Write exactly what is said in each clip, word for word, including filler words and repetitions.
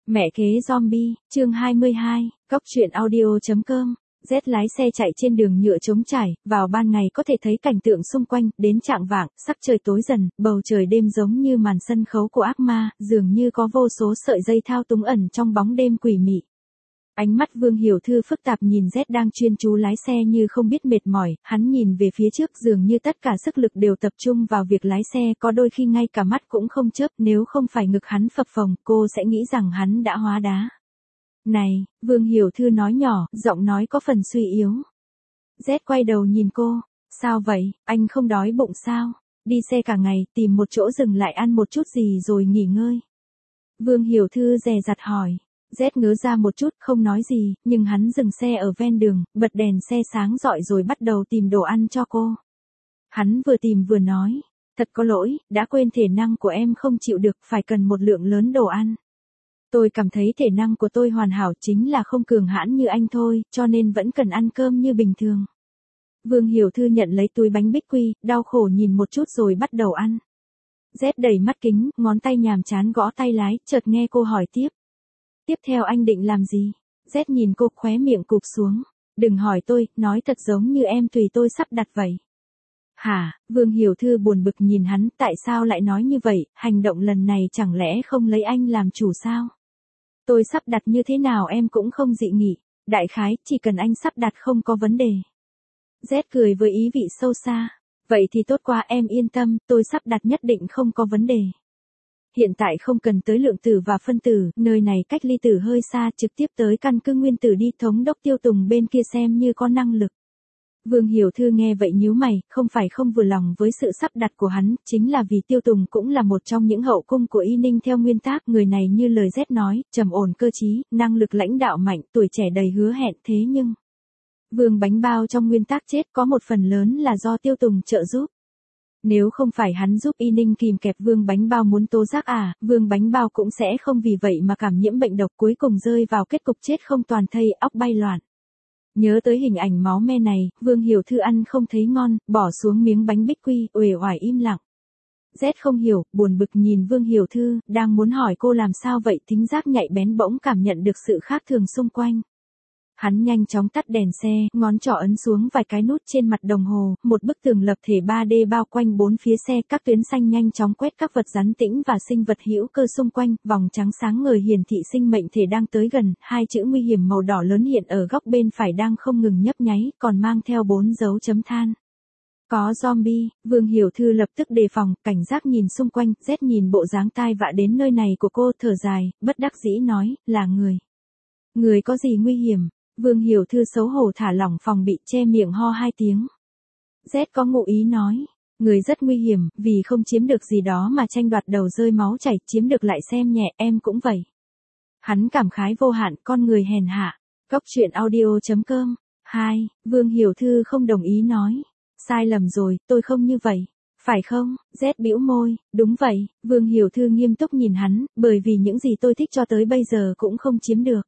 Mẹ kế zombie, chương hai mươi hai, góc truyện audio.com. Z lái xe chạy trên đường nhựa trống trải, vào ban ngày có thể thấy cảnh tượng xung quanh, đến chạng vạng, sắc trời tối dần, bầu trời đêm giống như màn sân khấu của ác ma, dường như có vô số sợi dây thao túng ẩn trong bóng đêm quỷ mị. Ánh mắt Vương Hiểu Thư phức tạp nhìn Z đang chuyên chú lái xe như không biết mệt mỏi, hắn nhìn về phía trước dường như tất cả sức lực đều tập trung vào việc lái xe, có đôi khi ngay cả mắt cũng không chớp, nếu không phải ngực hắn phập phồng, cô sẽ nghĩ rằng hắn đã hóa đá. Này, Vương Hiểu Thư nói nhỏ, giọng nói có phần suy yếu. Z quay đầu nhìn cô, sao vậy, anh không đói bụng sao? Đi xe cả ngày, tìm một chỗ dừng lại ăn một chút gì rồi nghỉ ngơi. Vương Hiểu Thư dè dặt hỏi. Z ngớ ra một chút, không nói gì, nhưng hắn dừng xe ở ven đường, bật đèn xe sáng rọi rồi bắt đầu tìm đồ ăn cho cô. Hắn vừa tìm vừa nói, thật có lỗi, đã quên thể năng của em không chịu được, phải cần một lượng lớn đồ ăn. Tôi cảm thấy thể năng của tôi hoàn hảo, chính là không cường hãn như anh thôi, cho nên vẫn cần ăn cơm như bình thường. Vương Hiểu Thư nhận lấy túi bánh bích quy, đau khổ nhìn một chút rồi bắt đầu ăn. Z đẩy mắt kính, ngón tay nhàm chán gõ tay lái, chợt nghe cô hỏi tiếp. Tiếp theo anh định làm gì? Z nhìn cô, khóe miệng cụp xuống. Đừng hỏi tôi, nói thật giống như em tùy tôi sắp đặt vậy. Hả? Vương Hiểu Thư buồn bực nhìn hắn, tại sao lại nói như vậy, hành động lần này chẳng lẽ không lấy anh làm chủ sao? Tôi sắp đặt như thế nào em cũng không dị nghị, đại khái, chỉ cần anh sắp đặt không có vấn đề. Z cười với ý vị sâu xa. Vậy thì tốt quá, em yên tâm, tôi sắp đặt nhất định không có vấn đề. Hiện tại không cần tới lượng tử và phân tử, nơi này cách ly tử hơi xa, trực tiếp tới căn cứ nguyên tử đi, thống đốc Tiêu Tùng bên kia xem như có năng lực. Vương Hiểu Thư nghe vậy nhíu mày, không phải không vừa lòng với sự sắp đặt của hắn, chính là vì Tiêu Tùng cũng là một trong những hậu cung của Y Ninh theo nguyên tắc, người này như lời Z nói, trầm ổn cơ trí, năng lực lãnh đạo mạnh, tuổi trẻ đầy hứa hẹn, thế nhưng Vương Bánh Bao trong nguyên tắc chết có một phần lớn là do Tiêu Tùng trợ giúp. Nếu không phải hắn giúp Y Ninh kìm kẹp Vương Bánh Bao muốn tố giác à, Vương Bánh Bao cũng sẽ không vì vậy mà cảm nhiễm bệnh độc, cuối cùng rơi vào kết cục chết không toàn thây, óc bay loạn. Nhớ tới hình ảnh máu me này, Vương Hiểu Thư ăn không thấy ngon, bỏ xuống miếng bánh bích quy, uể oải im lặng. Z không hiểu, buồn bực nhìn Vương Hiểu Thư, đang muốn hỏi cô làm sao vậy, thính giác nhạy bén bỗng cảm nhận được sự khác thường xung quanh. Hắn nhanh chóng tắt đèn xe, ngón trỏ ấn xuống vài cái nút trên mặt đồng hồ, một bức tường lập thể ba D bao quanh bốn phía xe, các tuyến xanh nhanh chóng quét các vật rắn tĩnh và sinh vật hữu cơ xung quanh, vòng trắng sáng ngời hiển thị sinh mệnh thể đang tới gần, hai chữ nguy hiểm màu đỏ lớn hiện ở góc bên phải đang không ngừng nhấp nháy, còn mang theo bốn dấu chấm than. Có zombie, Vương Hiểu Thư lập tức đề phòng, cảnh giác nhìn xung quanh, Z nhìn bộ dáng tai vạ đến nơi này của cô, thở dài, bất đắc dĩ nói, là người. Người có gì nguy hiểm? Vương Hiểu Thư xấu hổ thả lỏng phòng bị, che miệng ho hai tiếng. Z có ngụ ý nói, người rất nguy hiểm, vì không chiếm được gì đó mà tranh đoạt đầu rơi máu chảy, chiếm được lại xem nhẹ, em cũng vậy. Hắn cảm khái vô hạn, con người hèn hạ. Góc truyện audio.com. hai. Vương Hiểu Thư không đồng ý nói. Sai lầm rồi, tôi không như vậy. Phải không? Z bĩu môi, đúng vậy. Vương Hiểu Thư nghiêm túc nhìn hắn, bởi vì những gì tôi thích cho tới bây giờ cũng không chiếm được.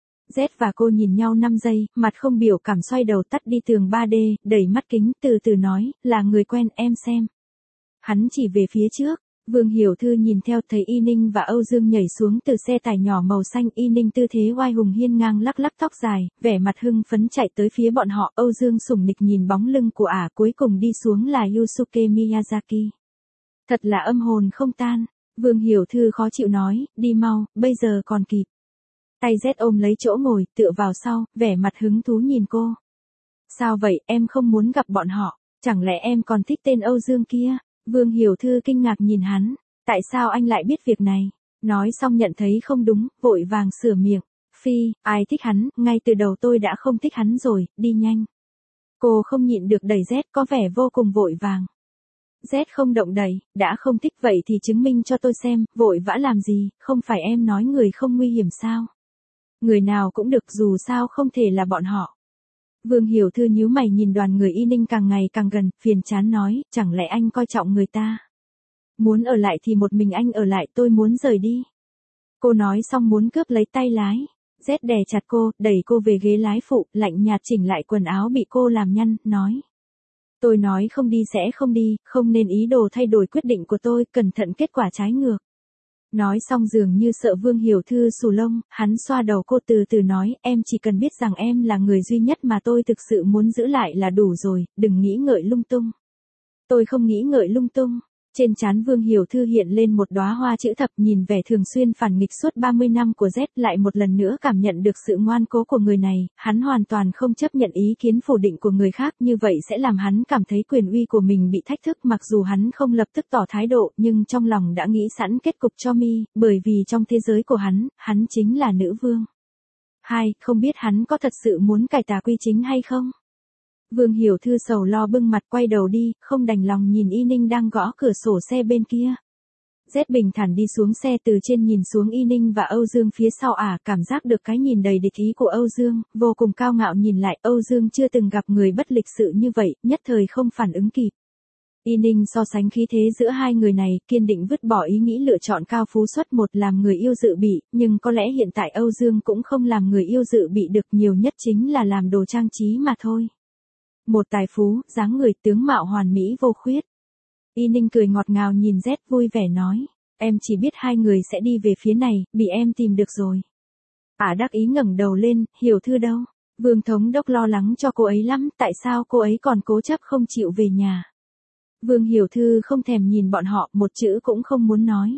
Z và cô nhìn nhau năm giây, mặt không biểu cảm xoay đầu tắt đi tường ba D, đẩy mắt kính, từ từ nói, là người quen, em xem. Hắn chỉ về phía trước, Vương Hiểu Thư nhìn theo, thấy Y Ninh và Âu Dương nhảy xuống từ xe tải nhỏ màu xanh, Y Ninh tư thế oai hùng hiên ngang lắc lắc tóc dài, vẻ mặt hưng phấn chạy tới phía bọn họ, Âu Dương sủng nịch nhìn bóng lưng của ả, cuối cùng đi xuống là Yusuke Miyazaki. Thật là âm hồn không tan, Vương Hiểu Thư khó chịu nói, đi mau, bây giờ còn kịp. Tay Z ôm lấy chỗ ngồi, tựa vào sau, vẻ mặt hứng thú nhìn cô. Sao vậy, em không muốn gặp bọn họ, chẳng lẽ em còn thích tên Âu Dương kia? Vương Hiểu Thư kinh ngạc nhìn hắn, tại sao anh lại biết việc này? Nói xong nhận thấy không đúng, vội vàng sửa miệng. Phi, ai thích hắn, ngay từ đầu tôi đã không thích hắn rồi, đi nhanh. Cô không nhịn được đẩy Z, có vẻ vô cùng vội vàng. Z không động đậy, đã không thích vậy thì chứng minh cho tôi xem, vội vã làm gì, không phải em nói người không nguy hiểm sao? Người nào cũng được, dù sao không thể là bọn họ. Vương Hiểu Thư nhíu mày nhìn đoàn người Y Ninh càng ngày càng gần, phiền chán nói, chẳng lẽ anh coi trọng người ta? Muốn ở lại thì một mình anh ở lại, tôi muốn rời đi. Cô nói xong muốn cướp lấy tay lái. Z đè chặt cô, đẩy cô về ghế lái phụ, lạnh nhạt chỉnh lại quần áo bị cô làm nhăn, nói. Tôi nói không đi sẽ không đi, không nên ý đồ thay đổi quyết định của tôi, cẩn thận kết quả trái ngược. Nói xong dường như sợ Vương Hiểu Thư xù lông, hắn xoa đầu cô từ từ nói, em chỉ cần biết rằng em là người duy nhất mà tôi thực sự muốn giữ lại là đủ rồi, đừng nghĩ ngợi lung tung. Tôi không nghĩ ngợi lung tung. Trên trán Vương Hiểu Thư hiện lên một đóa hoa chữ thập, nhìn vẻ thường xuyên phản nghịch suốt ba mươi năm của Z, lại một lần nữa cảm nhận được sự ngoan cố của người này, hắn hoàn toàn không chấp nhận ý kiến phủ định của người khác, như vậy sẽ làm hắn cảm thấy quyền uy của mình bị thách thức, mặc dù hắn không lập tức tỏ thái độ, nhưng trong lòng đã nghĩ sẵn kết cục cho mi, bởi vì trong thế giới của hắn, hắn chính là nữ vương. Hai, không biết hắn có thật sự muốn cải tà quy chính hay không? Vương Hiểu Thư sầu lo bưng mặt quay đầu đi, không đành lòng nhìn Y Ninh đang gõ cửa sổ xe bên kia. Z bình thản đi xuống xe, từ trên nhìn xuống Y Ninh và Âu Dương phía sau ả, cảm giác được cái nhìn đầy địch ý của Âu Dương, vô cùng cao ngạo nhìn lại, Âu Dương chưa từng gặp người bất lịch sự như vậy, nhất thời không phản ứng kịp. Y Ninh so sánh khí thế giữa hai người này, kiên định vứt bỏ ý nghĩ lựa chọn cao phú xuất một làm người yêu dự bị, nhưng có lẽ hiện tại Âu Dương cũng không làm người yêu dự bị được, nhiều nhất chính là làm đồ trang trí mà thôi. Một tài phú, dáng người tướng mạo hoàn mỹ vô khuyết. Y Ninh cười ngọt ngào nhìn Z vui vẻ nói, em chỉ biết hai người sẽ đi về phía này, bị em tìm được rồi. Ả đắc ý ngẩng đầu lên, Hiểu Thư đâu? Vương Thống Đốc lo lắng cho cô ấy lắm, tại sao cô ấy còn cố chấp không chịu về nhà? Vương Hiểu Thư không thèm nhìn bọn họ, một chữ cũng không muốn nói.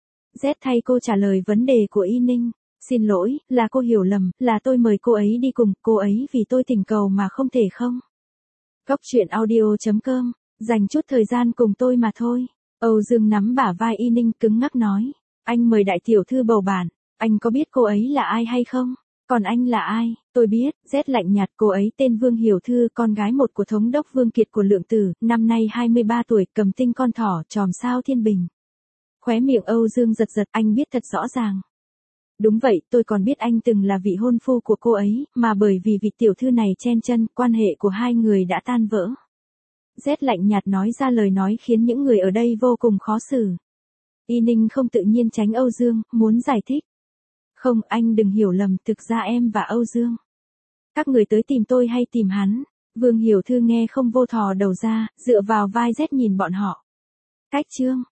Z thay cô trả lời vấn đề của Y Ninh. Xin lỗi, là cô hiểu lầm, là tôi mời cô ấy đi cùng, cô ấy vì tôi tình cầu mà không thể không. Cóc truyện audio chấm com, dành chút thời gian cùng tôi mà thôi. Âu Dương nắm bả vai Y Ninh cứng ngắc nói, anh mời đại tiểu thư bầu bạn, anh có biết cô ấy là ai hay không? Còn anh là ai? Tôi biết, Z lạnh nhạt, cô ấy tên Vương Hiểu Thư, con gái một của thống đốc Vương Kiệt của Lượng Tử, năm nay hai mươi ba tuổi, cầm tinh con thỏ, chòm sao thiên bình. Khóe miệng Âu Dương giật giật, anh biết thật rõ ràng. Đúng vậy, tôi còn biết anh từng là vị hôn phu của cô ấy, mà bởi vì vị tiểu thư này chen chân, quan hệ của hai người đã tan vỡ. Z lạnh nhạt nói ra lời nói khiến những người ở đây vô cùng khó xử. Y Ninh không tự nhiên tránh Âu Dương, muốn giải thích. Không, anh đừng hiểu lầm, thực ra em và Âu Dương. Các người tới tìm tôi hay tìm hắn? Vương Hiểu Thư nghe không vô thò đầu ra, dựa vào vai Z nhìn bọn họ. Cách chương.